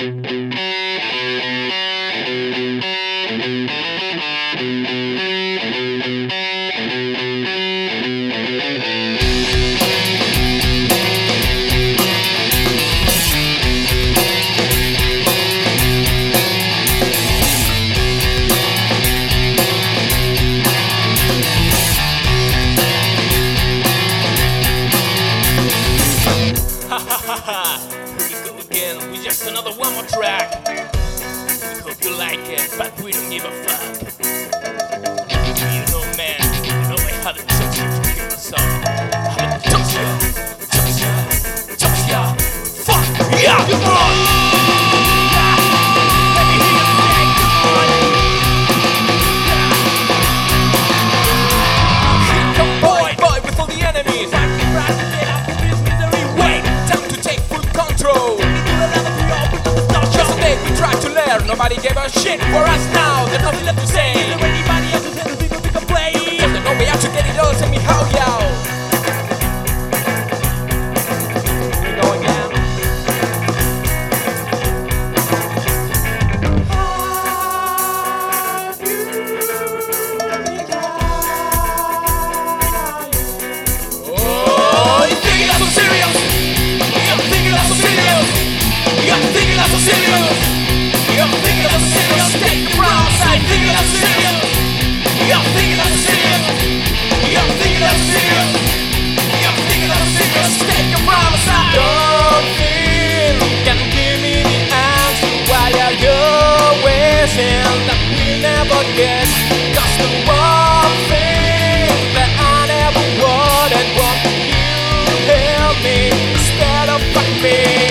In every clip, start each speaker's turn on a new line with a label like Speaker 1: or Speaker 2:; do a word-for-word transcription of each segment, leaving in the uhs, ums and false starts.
Speaker 1: Here we go again with just another one more track. We hope you like it, but we don't give a fuck. You know, man, you know I had to touch you to hear the song. I had to touch you, touch you, touch you. Fuck yeah! Come on! Let me hear you say come on. Here come boy, boy with all the enemies. Yesterday we tried to learn, nobody gave a shit for us now. There's nothing left to say. Is there anybody else who's anything we can play? There's no way out to get it all, tell me how, yo. Here we go again. Oh, you think that's so serious? You think that's so serious? You're thinking that's so serious. You're thinking that's so serious. Take the brown side. Thinking that's so serious. You're thinking that's so serious. You're thinking that's so serious. You're thinking that's so serious. Take the brown side. Don't think can give me the answer while you're wishing that we never get. Cause the one thing that I never wanted was you help me instead of fuck me.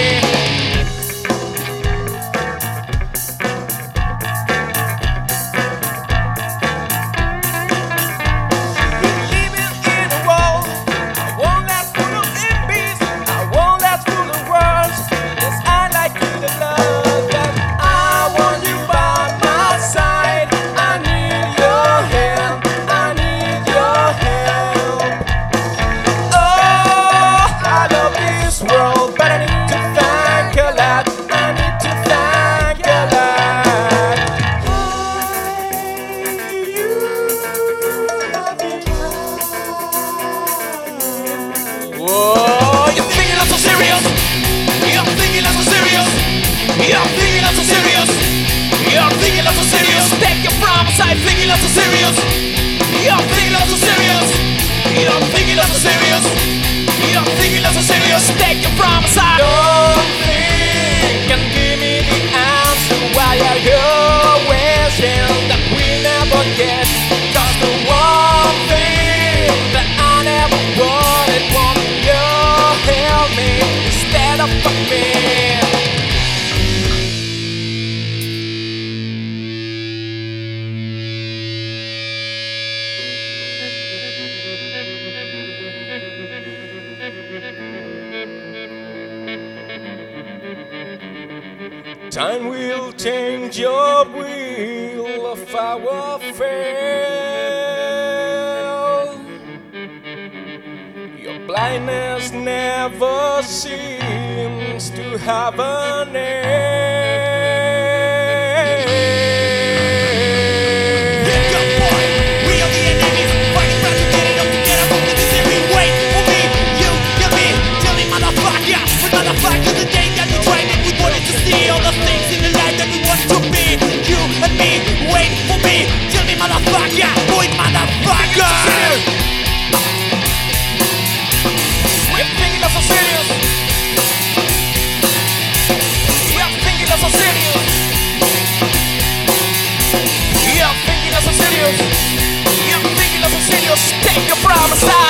Speaker 1: Whoa, you're thinking that's so serious. You're thinking that's so serious. You're thinking that's so serious. You're thinking that's so serious. Take your promise, I'm thinking that's so serious. You're thinking that's so serious. You're thinking that's so serious. You're thinking that's so serious. Take your promise, I don't think can give me the answer while you're wishing that we never get. Cause the one thing that I never wanted was help me instead of fuck me. Time will change your wheel of our fate. Your blindness never seems to have a name. Here come boy, we are the enemies, fighting back to get it up, to get up from the misery. Wait for me, you, you, me, tell me motherfucker, but motherfucker, the day that we tried it, we wanted to see all the things in the life that we want to be. You and me, wait for me, tell me motherfucker, boy motherfucker. You're thinking that's so serious. You're thinking that's so serious. You're thinking that's so serious. You're thinking that's so serious. Take your promise out.